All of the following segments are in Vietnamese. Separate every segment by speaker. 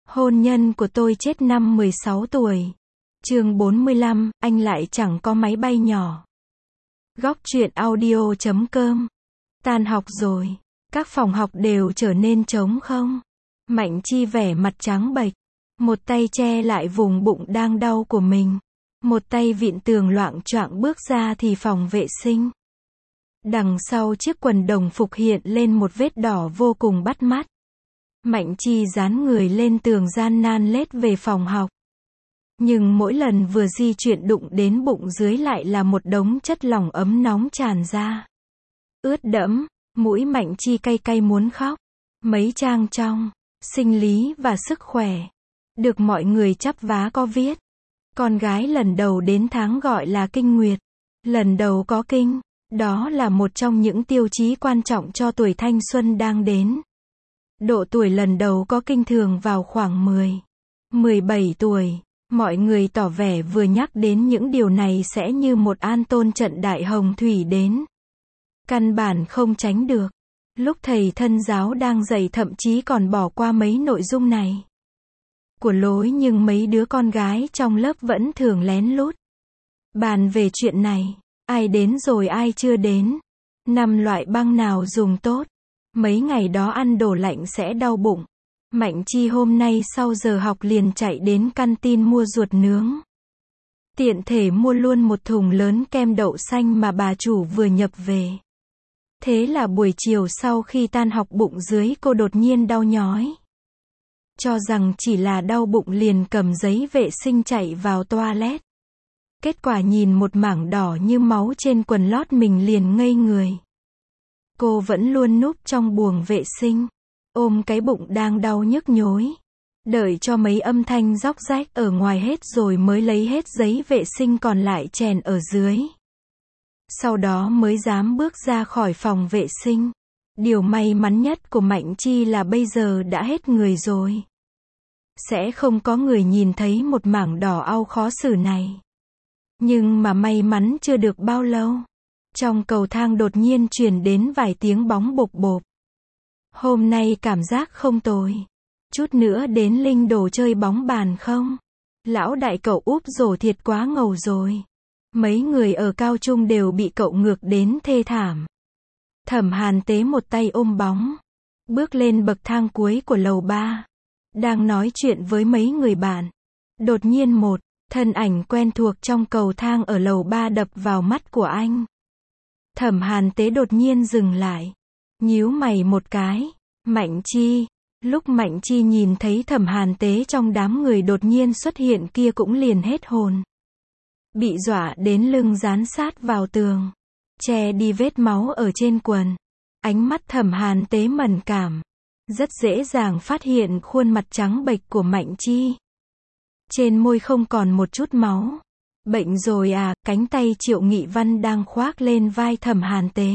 Speaker 1: Hôn nhân của tôi chết năm 16 tuổi. Chương 45, anh lại chẳng có máy bay nhỏ. Góc truyện audio.com. Tan học rồi. Các phòng học đều trở nên trống không. Mạnh Chi vẻ mặt trắng bệch. Một tay che lại vùng bụng đang đau của mình. Một tay vịn tường loạng choạng bước ra thì phòng vệ sinh. Đằng sau chiếc quần đồng phục hiện lên một vết đỏ vô cùng bắt mắt. Mạnh Chi dán người lên tường gian nan lết về phòng học. Nhưng mỗi lần vừa di chuyển đụng đến bụng dưới lại là một đống chất lỏng ấm nóng tràn ra. Ướt đẫm, mũi Mạnh Chi cay cay muốn khóc. Mấy trang trong sinh lý và sức khỏe được mọi người chắp vá có viết. Con gái lần đầu đến tháng gọi là kinh nguyệt. Lần đầu có kinh, đó là một trong những tiêu chí quan trọng cho tuổi thanh xuân đang đến. Độ tuổi lần đầu có kinh thường vào khoảng 17 tuổi. Mọi người tỏ vẻ vừa nhắc đến những điều này sẽ như một an tôn trận đại hồng thủy đến. Căn bản không tránh được. Lúc thầy thân giáo đang dạy thậm chí còn bỏ qua mấy nội dung này của lối, nhưng mấy đứa con gái trong lớp vẫn thường lén lút bàn về chuyện này. Ai đến rồi ai chưa đến. 5 loại băng nào dùng tốt. Mấy ngày đó ăn đồ lạnh sẽ đau bụng. Mạnh Chi hôm nay sau giờ học liền chạy đến canteen mua ruột nướng. Tiện thể mua luôn một thùng lớn kem đậu xanh mà bà chủ vừa nhập về. Thế là buổi chiều sau khi tan học bụng dưới cô đột nhiên đau nhói. Cho rằng chỉ là đau bụng liền cầm giấy vệ sinh chạy vào toilet. Kết quả nhìn một mảng đỏ như máu trên quần lót mình liền ngây người. Cô vẫn luôn núp trong buồng vệ sinh, ôm cái bụng đang đau nhức nhối. Đợi cho mấy âm thanh róc rách ở ngoài hết rồi mới lấy hết giấy vệ sinh còn lại chèn ở dưới. Sau đó mới dám bước ra khỏi phòng vệ sinh. Điều may mắn nhất của Mạnh Chi là bây giờ đã hết người rồi. Sẽ không có người nhìn thấy một mảng đỏ au khó xử này. Nhưng mà may mắn chưa được bao lâu. Trong cầu thang đột nhiên truyền đến vài tiếng bóng bộp bộp. Hôm nay cảm giác không tồi. Chút nữa đến Linh đồ chơi bóng bàn không? Lão đại cậu úp rổ thiệt quá ngầu rồi. Mấy người ở cao trung đều bị cậu ngược đến thê thảm. Thẩm Hàn Tế một tay ôm bóng. Bước lên bậc thang cuối của lầu 3. Đang nói chuyện với mấy người bạn. Đột nhiên một thân ảnh quen thuộc trong cầu thang ở lầu 3 đập vào mắt của anh. Thẩm Hàn Tế đột nhiên dừng lại. Nhíu mày một cái. Mạnh Chi. Lúc Mạnh Chi nhìn thấy Thẩm Hàn Tế trong đám người đột nhiên xuất hiện kia cũng liền hết hồn. Bị dọa đến lưng dán sát vào tường. Che đi vết máu ở trên quần. Ánh mắt Thẩm Hàn Tế mẫn cảm. Rất dễ dàng phát hiện khuôn mặt trắng bệch của Mạnh Chi. Trên môi không còn một chút máu. Bệnh rồi à, cánh tay Triệu Nghị Văn đang khoác lên vai Thẩm Hàn Tế.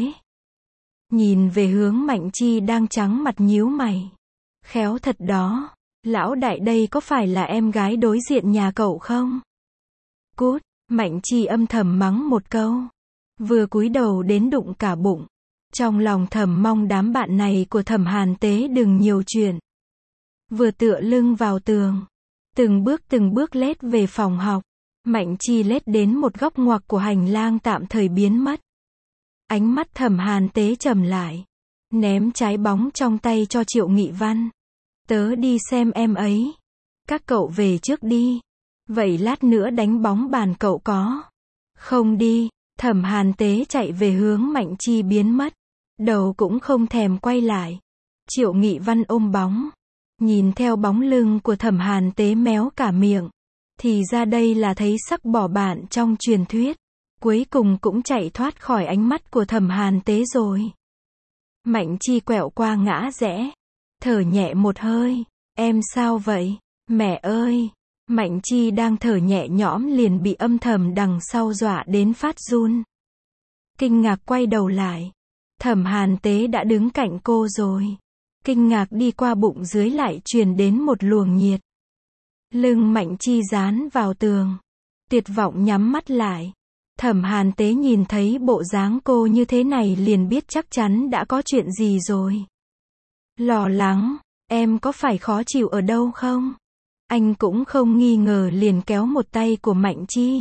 Speaker 1: Nhìn về hướng Mạnh Chi đang trắng mặt nhíu mày. Khéo thật đó. Lão đại đây có phải là em gái đối diện nhà cậu không? Cút, Mạnh Chi âm thầm mắng một câu. Vừa cúi đầu đến đụng cả bụng. Trong lòng thầm mong đám bạn này của Thẩm Hàn Tế đừng nhiều chuyện. Vừa tựa lưng vào tường. Từng bước lết về phòng học. Mạnh Chi lết đến một góc ngoặc của hành lang tạm thời biến mất. Ánh mắt Thẩm Hàn Tế trầm lại. Ném trái bóng trong tay cho Triệu Nghị Văn. Tớ đi xem em ấy. Các cậu về trước đi. Vậy lát nữa đánh bóng bàn cậu có? Không đi. Thẩm Hàn Tế chạy về hướng Mạnh Chi biến mất. Đầu cũng không thèm quay lại. Triệu Nghị Văn ôm bóng. Nhìn theo bóng lưng của Thẩm Hàn Tế méo cả miệng. Thì ra đây là thấy sắc bỏ bạn trong truyền thuyết. Cuối cùng cũng chạy thoát khỏi ánh mắt của Thẩm Hàn Tế rồi. Mạnh Chi quẹo qua ngã rẽ. Thở nhẹ một hơi. Em sao vậy? Mẹ ơi! Mạnh Chi đang thở nhẹ nhõm liền bị âm thầm đằng sau dọa đến phát run. Kinh ngạc quay đầu lại. Thẩm Hàn Tế đã đứng cạnh cô rồi. Kinh ngạc đi qua bụng dưới lại truyền đến một luồng nhiệt. Lưng Mạnh Chi dán vào tường. Tuyệt vọng nhắm mắt lại. Thẩm Hàn Tế nhìn thấy bộ dáng cô như thế này liền biết chắc chắn đã có chuyện gì rồi. Lo lắng, em có phải khó chịu ở đâu không? Anh cũng không nghi ngờ liền kéo một tay của Mạnh Chi.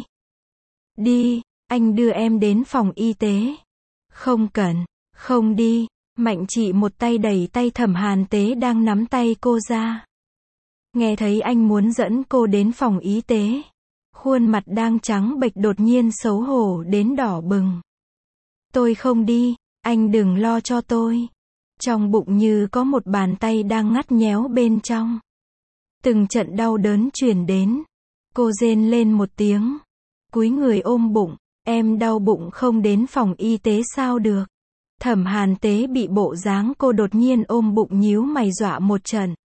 Speaker 1: Đi, anh đưa em đến phòng y tế. Không cần, không đi. Mạnh Chị một tay đẩy tay Thẩm Hàn Tế đang nắm tay cô ra. Nghe thấy anh muốn dẫn cô đến phòng y tế. Khuôn mặt đang trắng bệch đột nhiên xấu hổ đến đỏ bừng. Tôi không đi, anh đừng lo cho tôi. Trong bụng như có một bàn tay đang ngắt nhéo bên trong. Từng trận đau đớn truyền đến. Cô rên lên một tiếng. Cúi người ôm bụng. Em đau bụng không đến phòng y tế sao được. Thẩm Hàn Tế bị bộ dáng cô đột nhiên ôm bụng nhíu mày dọa một trận.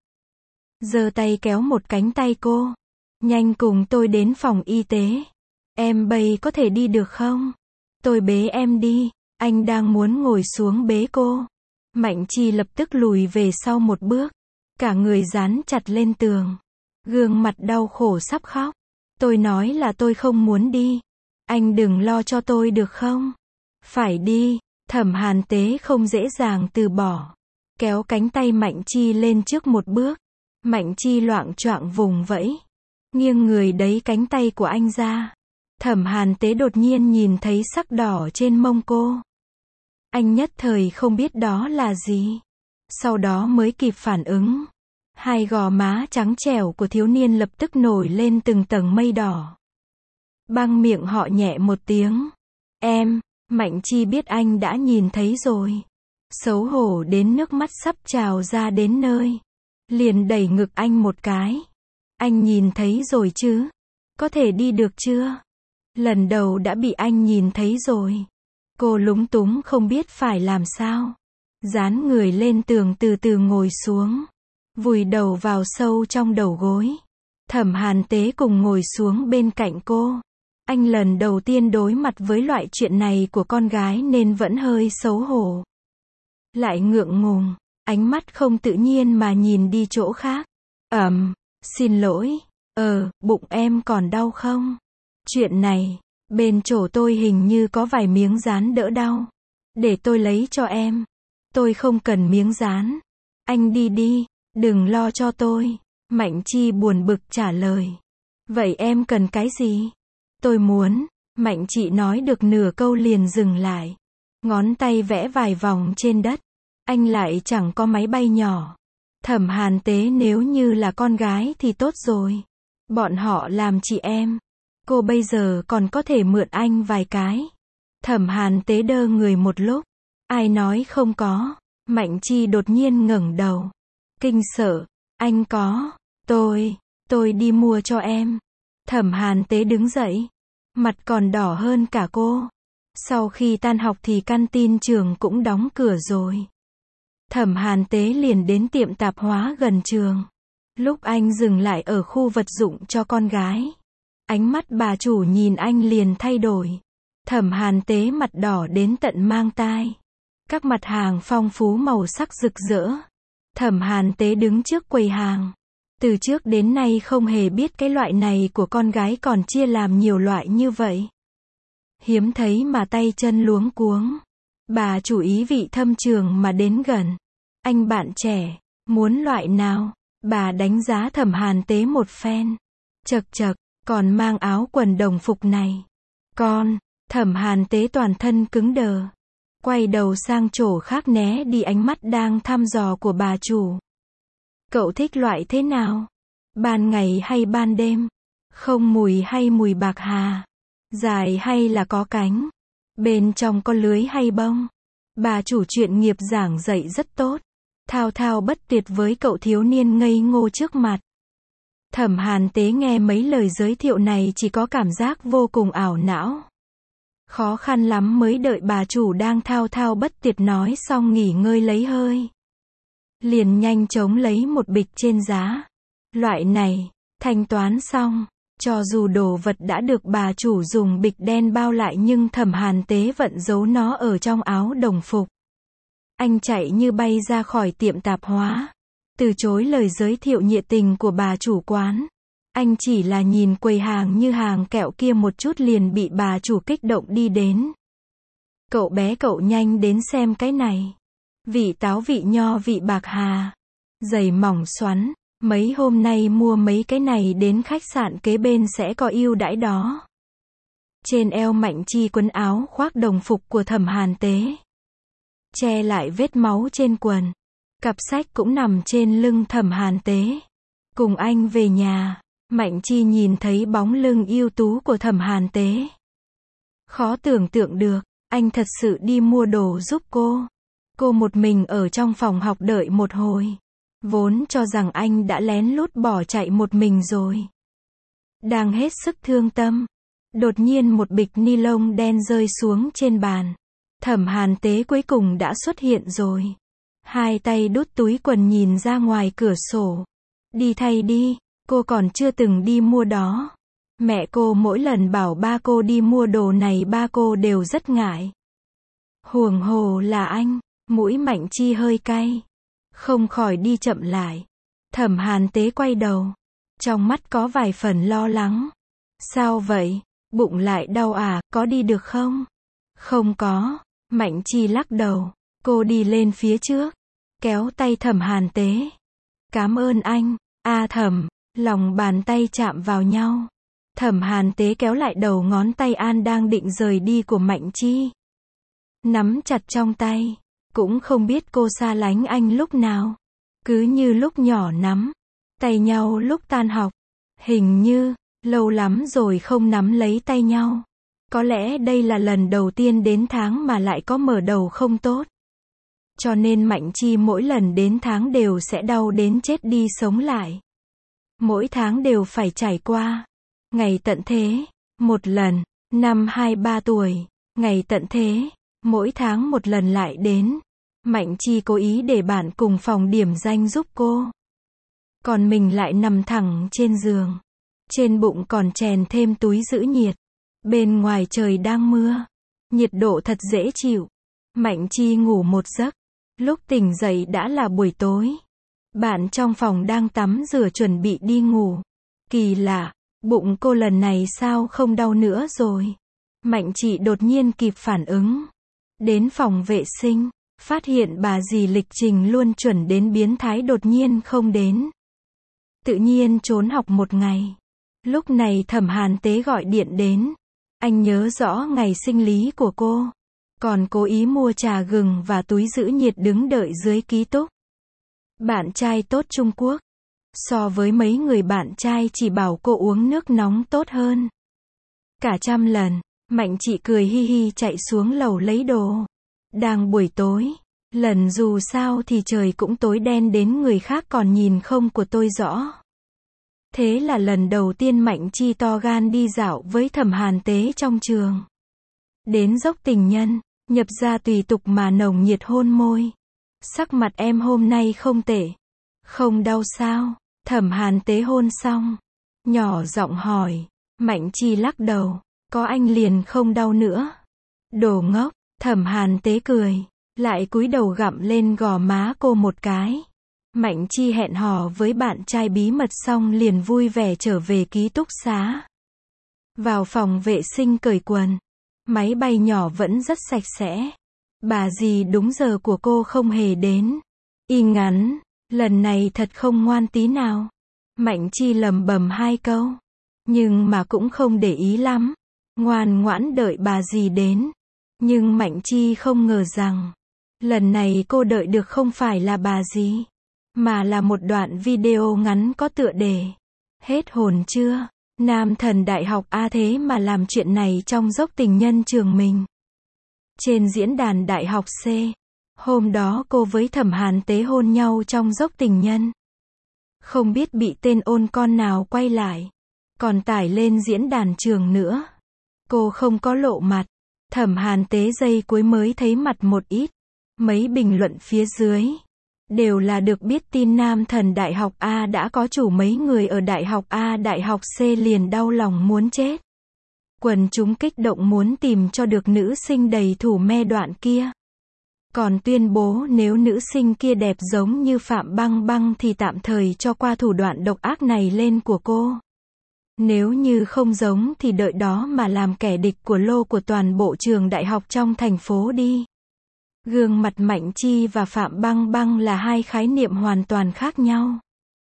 Speaker 1: Giơ tay kéo một cánh tay cô. Nhanh cùng tôi đến phòng y tế. Em bây có thể đi được không? Tôi bế em đi. Anh đang muốn ngồi xuống bế cô. Mạnh Chi lập tức lùi về sau một bước. Cả người dán chặt lên tường. Gương mặt đau khổ sắp khóc. Tôi nói là tôi không muốn đi. Anh đừng lo cho tôi được không? Phải đi. Thẩm Hàn Tế không dễ dàng từ bỏ. Kéo cánh tay Mạnh Chi lên trước một bước. Mạnh Chi loạng choạng vùng vẫy. Nghiêng người đẩy cánh tay của anh ra. Thẩm Hàn Tế đột nhiên nhìn thấy sắc đỏ trên mông cô. Anh nhất thời không biết đó là gì. Sau đó mới kịp phản ứng. Hai gò má trắng trẻo của thiếu niên lập tức nổi lên từng tầng mây đỏ. Băng miệng họ nhẹ một tiếng. Em, Mạnh Chi biết anh đã nhìn thấy rồi. Xấu hổ đến nước mắt sắp trào ra đến nơi. Liền đẩy ngực anh một cái. Anh nhìn thấy rồi chứ? Có thể đi được chưa? Lần đầu đã bị anh nhìn thấy rồi. Cô lúng túng không biết phải làm sao. Dán người lên tường từ từ ngồi xuống. Vùi đầu vào sâu trong đầu gối. Thẩm Hàn Tế cùng ngồi xuống bên cạnh cô. Anh lần đầu tiên đối mặt với loại chuyện này của con gái nên vẫn hơi xấu hổ. Lại ngượng ngùng, ánh mắt không tự nhiên mà nhìn đi chỗ khác. Xin lỗi, bụng em còn đau không? Chuyện này, bên chỗ tôi hình như có vài miếng dán đỡ đau. Để tôi lấy cho em. Tôi không cần miếng dán. Anh đi đi, đừng lo cho tôi. Mạnh Chi buồn bực trả lời. Vậy em cần cái gì? Tôi muốn. Mạnh Chị nói được nửa câu liền dừng lại. Ngón tay vẽ vài vòng trên đất. Anh lại chẳng có máy bay nhỏ. Thẩm Hàn Tế nếu như là con gái thì tốt rồi. Bọn họ làm chị em. Cô bây giờ còn có thể mượn anh vài cái. Thẩm Hàn Tế đơ người một lúc. Ai nói không có. Mạnh Chi đột nhiên ngẩng đầu. Kinh sợ. Anh có. Tôi đi mua cho em. Thẩm Hàn Tế đứng dậy. Mặt còn đỏ hơn cả cô. Sau khi tan học thì canteen trường cũng đóng cửa rồi. Thẩm Hàn Tế liền đến tiệm tạp hóa gần trường. Lúc anh dừng lại ở khu vật dụng cho con gái. Ánh mắt bà chủ nhìn anh liền thay đổi. Thẩm Hàn Tế mặt đỏ đến tận mang tai. Các mặt hàng phong phú màu sắc rực rỡ. Thẩm Hàn Tế đứng trước quầy hàng. Từ trước đến nay không hề biết cái loại này của con gái còn chia làm nhiều loại như vậy. Hiếm thấy mà tay chân luống cuống. Bà chủ ý vị thâm trường mà đến gần. Anh bạn trẻ, muốn loại nào? Bà đánh giá Thẩm Hàn Tế một phen. Chậc chậc, còn mang áo quần đồng phục này. Thẩm Hàn Tế toàn thân cứng đờ. Quay đầu sang chỗ khác né đi ánh mắt đang thăm dò của bà chủ. Cậu thích loại thế nào? Ban ngày hay ban đêm? Không mùi hay mùi bạc hà? Dài hay là có cánh? Bên trong có lưới hay bông? Bà chủ chuyên nghiệp giảng dạy rất tốt. Thao thao bất tuyệt với cậu thiếu niên ngây ngô trước mặt. Thẩm Hàn Tế nghe mấy lời giới thiệu này chỉ có cảm giác vô cùng ảo não. Khó khăn lắm mới đợi bà chủ đang thao thao bất tuyệt nói xong nghỉ ngơi lấy hơi. Liền nhanh chóng lấy một bịch trên giá. Loại này, thanh toán xong. Cho dù đồ vật đã được bà chủ dùng bịch đen bao lại nhưng Thẩm Hàn Tế vẫn giấu nó ở trong áo đồng phục. Anh chạy như bay ra khỏi tiệm tạp hóa. Từ chối lời giới thiệu nhiệt tình của bà chủ quán. Anh chỉ là nhìn quầy hàng như hàng kẹo kia một chút liền bị bà chủ kích động đi đến. Cậu bé cậu nhanh đến xem cái này. Vị táo vị nho vị bạc hà. Dày mỏng xoắn. Mấy hôm nay mua mấy cái này đến khách sạn kế bên sẽ có ưu đãi đó. Trên eo Mạnh Chi quấn áo khoác đồng phục của Thẩm Hàn Tế, che lại vết máu trên quần. Cặp sách cũng nằm trên lưng Thẩm Hàn Tế. Cùng anh về nhà, Mạnh Chi nhìn thấy bóng lưng ưu tú của Thẩm Hàn Tế. Khó tưởng tượng được, anh thật sự đi mua đồ giúp cô. Cô một mình ở trong phòng học đợi một hồi. Vốn cho rằng anh đã lén lút bỏ chạy một mình rồi. Đang hết sức thương tâm. Đột nhiên một bịch ni lông đen rơi xuống trên bàn. Thẩm Hàn Tế cuối cùng đã xuất hiện rồi. Hai tay đút túi quần nhìn ra ngoài cửa sổ. Đi thay đi, cô còn chưa từng đi mua đó. Mẹ cô mỗi lần bảo ba cô đi mua đồ này ba cô đều rất ngại. Huống hồ là anh, mũi Mạnh Chi hơi cay. Không khỏi đi chậm lại. Thẩm Hàn Tế quay đầu. Trong mắt có vài phần lo lắng. Sao vậy? Bụng lại đau à, có đi được không? Không có. Mạnh Chi lắc đầu. Cô đi lên phía trước. Kéo tay Thẩm Hàn Tế. Cảm ơn anh. Thẩm. Lòng bàn tay chạm vào nhau. Thẩm Hàn Tế kéo lại đầu ngón tay An đang định rời đi của Mạnh Chi. Nắm chặt trong tay. Cũng không biết cô xa lánh anh lúc nào. Cứ như lúc nhỏ nắm tay nhau lúc tan học. Hình như, lâu lắm rồi không nắm lấy tay nhau. Có lẽ đây là lần đầu tiên đến tháng mà lại có mở đầu không tốt. Cho nên Mạnh Chi mỗi lần đến tháng đều sẽ đau đến chết đi sống lại. Mỗi tháng đều phải trải qua ngày tận thế, một lần, năm 2-3 tuổi, ngày tận thế, mỗi tháng một lần lại đến. Mạnh Chi cố ý để bạn cùng phòng điểm danh giúp cô. Còn mình lại nằm thẳng trên giường. Trên bụng còn chèn thêm túi giữ nhiệt. Bên ngoài trời đang mưa. Nhiệt độ thật dễ chịu. Mạnh Chi ngủ một giấc. Lúc tỉnh dậy đã là buổi tối. Bạn trong phòng đang tắm rửa chuẩn bị đi ngủ. Kỳ lạ, bụng cô lần này sao không đau nữa rồi. Mạnh Chi đột nhiên kịp phản ứng. Đến phòng vệ sinh. Phát hiện bà dì lịch trình luôn chuẩn đến biến thái đột nhiên không đến. Tự nhiên trốn học một ngày. Lúc này Thẩm Hàn Tế gọi điện đến. Anh nhớ rõ ngày sinh lý của cô. Còn cố ý mua trà gừng và túi giữ nhiệt đứng đợi dưới ký túc. Bạn trai tốt Trung Quốc. So với mấy người bạn trai chỉ bảo cô uống nước nóng tốt hơn. Cả trăm lần, Mạnh Chị cười hi hi chạy xuống lầu lấy đồ. Đang buổi tối, lần dù sao thì trời cũng tối đen đến người khác còn nhìn không của tôi rõ. Thế là lần đầu tiên Mạnh Chi to gan đi dạo với Thẩm Hàn Tế trong trường. Đến dốc tình nhân, nhập ra tùy tục mà nồng nhiệt hôn môi. Sắc mặt em hôm nay không tệ. Không đau sao? Thẩm Hàn Tế hôn xong. Nhỏ giọng hỏi. Mạnh Chi lắc đầu. Có anh liền không đau nữa. Đồ ngốc. Thẩm Hàn Tế cười. Lại cúi đầu gặm lên gò má cô một cái. Mạnh Chi hẹn hò với bạn trai bí mật xong liền vui vẻ trở về ký túc xá. Vào phòng vệ sinh cởi quần. Máy bay nhỏ vẫn rất sạch sẽ. Bà dì đúng giờ của cô không hề đến. Y ngắn, lần này thật không ngoan tí nào. Mạnh Chi lầm bầm hai câu. Nhưng mà cũng không để ý lắm. Ngoan ngoãn đợi bà dì đến. Nhưng Mạnh Chi không ngờ rằng, lần này cô đợi được không phải là bà dì, mà là một đoạn video ngắn có tựa đề. Hết hồn chưa? Nam thần đại học A thế mà làm chuyện này trong dốc tình nhân trường mình. Trên diễn đàn đại học C. Hôm đó cô với Thẩm Hàn Tế hôn nhau trong dốc tình nhân. Không biết bị tên ôn con nào quay lại. Còn tải lên diễn đàn trường nữa. Cô không có lộ mặt. Thẩm Hàn Tế giây cuối mới thấy mặt một ít. Mấy bình luận phía dưới đều là được biết tin nam thần đại học A đã có chủ, mấy người ở đại học A đại học C liền đau lòng muốn chết. Quần chúng kích động muốn tìm cho được nữ sinh đầy thủ me đoạn kia. Còn tuyên bố nếu nữ sinh kia đẹp giống như Phạm Băng Băng thì tạm thời cho qua thủ đoạn độc ác này lên của cô. Nếu như không giống thì đợi đó mà làm kẻ địch của lô của toàn bộ trường đại học trong thành phố đi. Gương mặt Mạnh Chi và Phạm Băng Băng là hai khái niệm hoàn toàn khác nhau.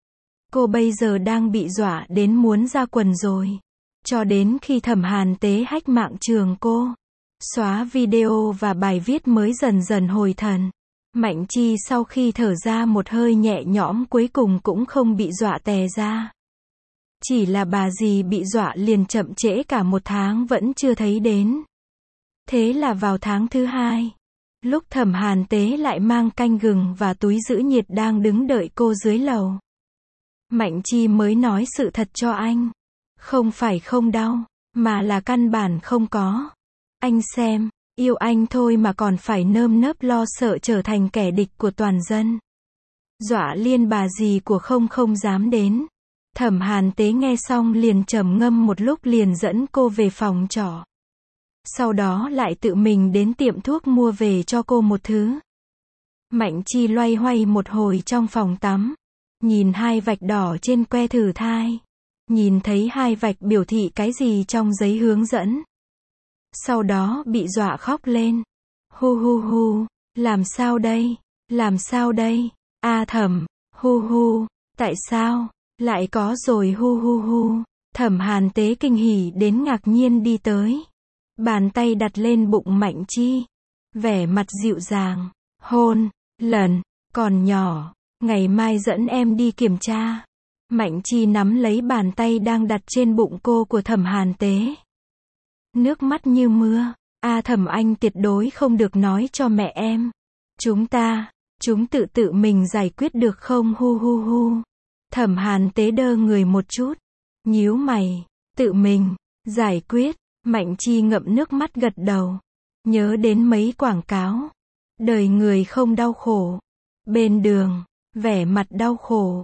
Speaker 1: Cô bây giờ đang bị dọa đến muốn ra quần rồi. Cho đến khi Thẩm Hàn Tế hack mạng trường cô, xóa video và bài viết mới dần dần hồi thần. Mạnh Chi sau khi thở ra một hơi nhẹ nhõm cuối cùng cũng không bị dọa tè ra. Chỉ là bà dì bị dọa liền chậm trễ cả một tháng vẫn chưa thấy đến. Thế là vào tháng thứ 2, lúc Thẩm Hàn Tế lại mang canh gừng và túi giữ nhiệt đang đứng đợi cô dưới lầu, Mạnh Chi mới nói sự thật cho anh. Không phải không đau, mà là căn bản không có. Anh xem, yêu anh thôi mà còn phải nơm nớp lo sợ trở thành kẻ địch của toàn dân. Dọa liên bà dì của không dám đến. Thẩm Hàn Tế nghe xong liền trầm ngâm một lúc liền dẫn cô về phòng trọ. Sau đó lại tự mình đến tiệm thuốc mua về cho cô một thứ. Mạnh Chi loay hoay một hồi trong phòng tắm. Nhìn 2 vạch đỏ trên que thử thai. Nhìn thấy 2 vạch biểu thị cái gì trong giấy hướng dẫn. Sau đó bị dọa khóc lên. Hu hu hu, làm sao đây? Làm sao đây? A Thẩm, hu hu, tại sao? Lại có rồi hu hu hu. Thẩm Hàn Tế kinh hỉ đến ngạc nhiên đi tới. Bàn tay đặt lên bụng Mạnh Chi. Vẻ mặt dịu dàng. Hôn, lần, còn nhỏ. Ngày mai dẫn em đi kiểm tra. Mạnh Chi nắm lấy bàn tay đang đặt trên bụng cô của Thẩm Hàn Tế. Nước mắt như mưa. A Thẩm anh tuyệt đối không được nói cho mẹ em. Chúng tự mình giải quyết được không hu hu hu. Thẩm Hàn Tế đơ người một chút. Nhíu mày. Tự mình, giải quyết. Mạnh Chi ngậm nước mắt gật đầu. Nhớ đến mấy quảng cáo. Đời người không đau khổ. Bên đường, vẻ mặt đau khổ.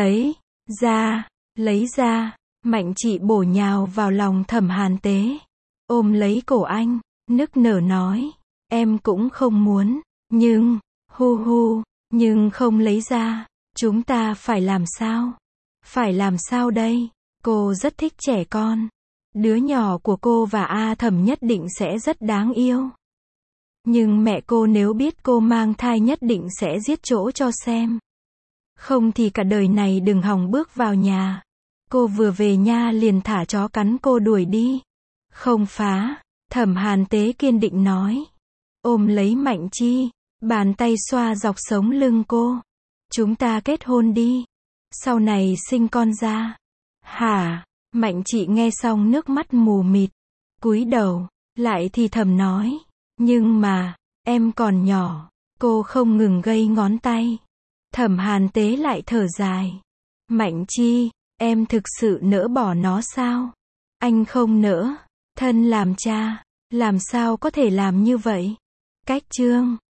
Speaker 1: Lấy ra. Mạnh Chị bổ nhào vào lòng Thẩm Hàn Tế. Ôm lấy cổ anh, nức nở nói. Em cũng không muốn. Nhưng, hu hu, nhưng không lấy ra. Chúng ta phải làm sao? Phải làm sao đây? Cô rất thích trẻ con. Đứa nhỏ của cô và A Thẩm nhất định sẽ rất đáng yêu. Nhưng mẹ cô nếu biết cô mang thai nhất định sẽ giết chỗ cho xem. Không thì cả đời này đừng hòng bước vào nhà. Cô vừa về nhà liền thả chó cắn cô đuổi đi. Không phá. Thẩm Hàn Tế kiên định nói. Ôm lấy Mạnh Chi. Bàn tay xoa dọc sống lưng cô. Chúng ta kết hôn đi. Sau này sinh con ra. Hả? Mạnh Chị nghe xong nước mắt mù mịt. Cúi đầu. Lại thì thầm nói. Nhưng mà, em còn nhỏ. Cô không ngừng gây ngón tay. Thẩm Hàn Tế lại thở dài. Mạnh Chi, em thực sự nỡ bỏ nó sao? Anh không nỡ. Thân làm cha, làm sao có thể làm như vậy? Cách chương